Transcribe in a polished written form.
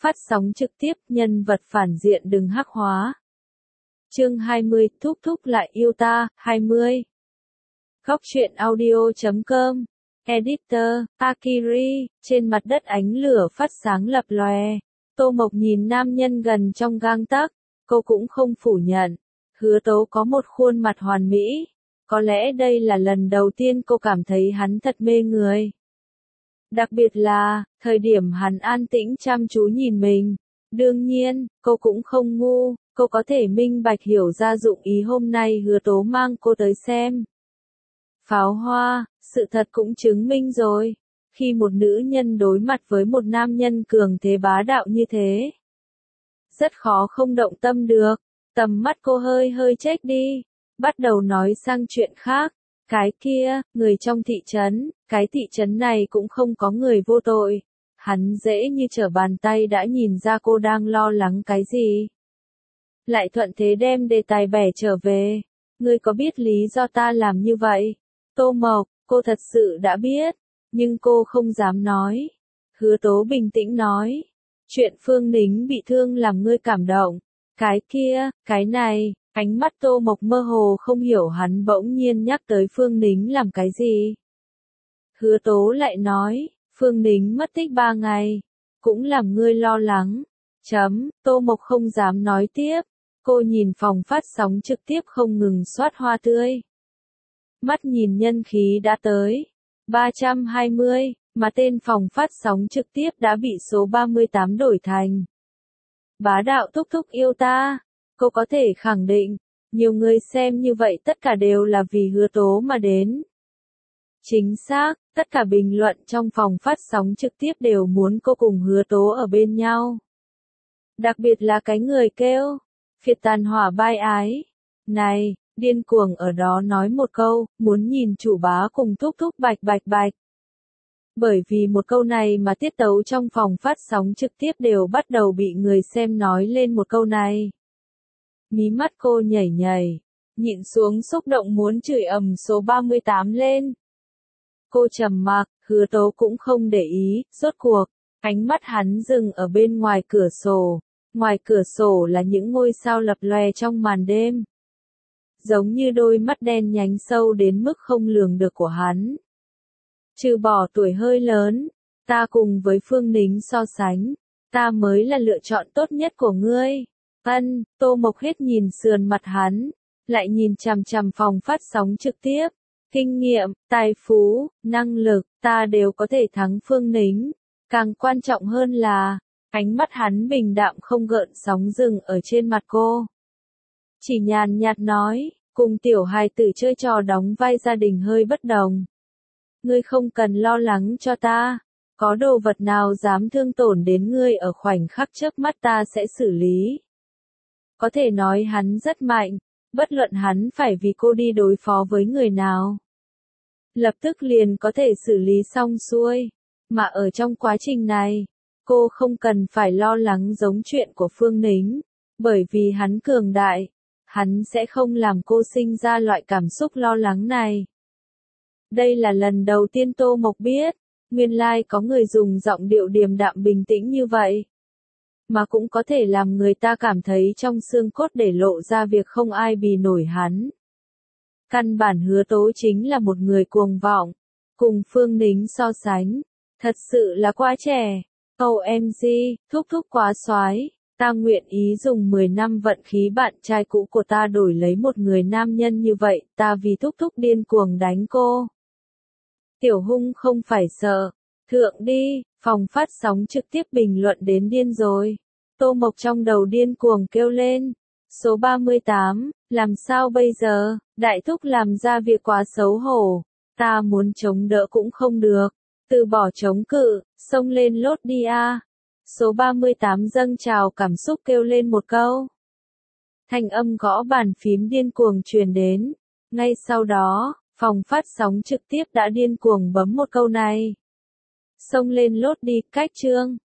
phát sóng trực tiếp, nhân vật phản diện đừng hắc hóa. Chương 20, thúc thúc lại yêu ta, 20. Góc truyện audio.com. Editor, Akiri, trên mặt đất ánh lửa phát sáng lập lòe. Tô Mộc nhìn nam nhân gần trong gang tấc, cô cũng không phủ nhận. Hứa Tố có một khuôn mặt hoàn mỹ. Có lẽ đây là lần đầu tiên cô cảm thấy hắn thật mê người. Đặc biệt là, thời điểm hắn an tĩnh chăm chú nhìn mình. Đương nhiên, cô cũng không ngu, cô có thể minh bạch hiểu ra dụng ý hôm nay Hứa Tố mang cô tới xem. Pháo hoa, sự thật cũng chứng minh rồi. Khi một nữ nhân đối mặt với một nam nhân cường thế bá đạo như thế, rất khó không động tâm được. Tầm mắt cô hơi chếch đi, bắt đầu nói sang chuyện khác. Cái kia, người trong thị trấn, cái thị trấn này cũng không có người vô tội. Hắn dễ như trở bàn tay đã nhìn ra cô đang lo lắng cái gì. Lại thuận thế đem đề tài bẻ trở về. Ngươi có biết lý do ta làm như vậy? Tô Mộc, cô thật sự đã biết, nhưng cô không dám nói. Hứa Tố bình tĩnh nói. Chuyện Phương Nính bị thương làm ngươi cảm động. Cái kia, cái này, ánh mắt Tô Mộc mơ hồ không hiểu hắn bỗng nhiên nhắc tới Phương Nính làm cái gì. Hứa Tố lại nói, Phương Nính mất tích 3 ngày, cũng làm ngươi lo lắng. Tô Mộc không dám nói tiếp, cô nhìn phòng phát sóng trực tiếp không ngừng soát hoa tươi. Mắt nhìn nhân khí đã tới 320, mà tên phòng phát sóng trực tiếp đã bị số 38 đổi thành Bá đạo thúc thúc yêu ta. Cô có thể khẳng định, nhiều người xem như vậy tất cả đều là vì Hứa Tố mà đến. Chính xác, tất cả bình luận trong phòng phát sóng trực tiếp đều muốn cô cùng Hứa Tố ở bên nhau. Đặc biệt là cái người kêu, phiệt tàn hỏa bai ái. Này, điên cuồng ở đó nói một câu, muốn nhìn chủ bá cùng thúc thúc bạch bạch bạch. Bởi vì một câu này mà tiết tấu trong phòng phát sóng trực tiếp đều bắt đầu bị người xem nói lên một câu này. Mí mắt cô nhảy nhảy, nhịn xuống xúc động muốn chửi ầm số 38 lên. Cô trầm mặc, Hứa Tố cũng không để ý, rốt cuộc, ánh mắt hắn dừng ở bên ngoài cửa sổ. Ngoài cửa sổ là những ngôi sao lập lòe trong màn đêm. Giống như đôi mắt đen nhánh sâu đến mức không lường được của hắn. Trừ bỏ tuổi hơi lớn, ta cùng với Phương Nính so sánh, ta mới là lựa chọn tốt nhất của ngươi. Tô Mộc hết nhìn sườn mặt hắn, lại nhìn chằm chằm phòng phát sóng trực tiếp. Kinh nghiệm, tài phú, năng lực, ta đều có thể thắng Phương Nính. Càng quan trọng hơn là, ánh mắt hắn bình đạm không gợn sóng dừng ở trên mặt cô. Chỉ nhàn nhạt nói, cùng tiểu hài tử chơi trò đóng vai gia đình hơi bất đồng. Ngươi không cần lo lắng cho ta, có đồ vật nào dám thương tổn đến ngươi ở khoảnh khắc trước mắt ta sẽ xử lý. Có thể nói hắn rất mạnh, bất luận hắn phải vì cô đi đối phó với người nào. Lập tức liền có thể xử lý xong xuôi, mà ở trong quá trình này, cô không cần phải lo lắng giống chuyện của Phương Nính, bởi vì hắn cường đại, hắn sẽ không làm cô sinh ra loại cảm xúc lo lắng này. Đây là lần đầu tiên Tô Mộc biết, nguyên lai có người dùng giọng điệu điềm đạm bình tĩnh như vậy. Mà cũng có thể làm người ta cảm thấy trong xương cốt để lộ ra việc không ai bì nổi hắn. Căn bản Hứa Tố chính là một người cuồng vọng, cùng Phương Nính so sánh, thật sự là quá trẻ. OMG, thúc thúc quá soái, ta nguyện ý dùng 10 năm vận khí bạn trai cũ của ta đổi lấy một người nam nhân như vậy, ta vì thúc thúc điên cuồng đánh cô. Tiểu Hung không phải sợ, thượng đi, phòng phát sóng trực tiếp bình luận đến điên rồi. Tô Mộc trong đầu điên cuồng kêu lên, số 38, làm sao bây giờ, đại thúc làm ra việc quá xấu hổ, ta muốn chống đỡ cũng không được, từ bỏ chống cự, xông lên lốt đi a. Số 38 dâng trào cảm xúc kêu lên một câu. Thanh âm gõ bàn phím điên cuồng truyền đến, ngay sau đó, phòng phát sóng trực tiếp đã điên cuồng bấm một câu này. Xông lên lốt đi, cách chương.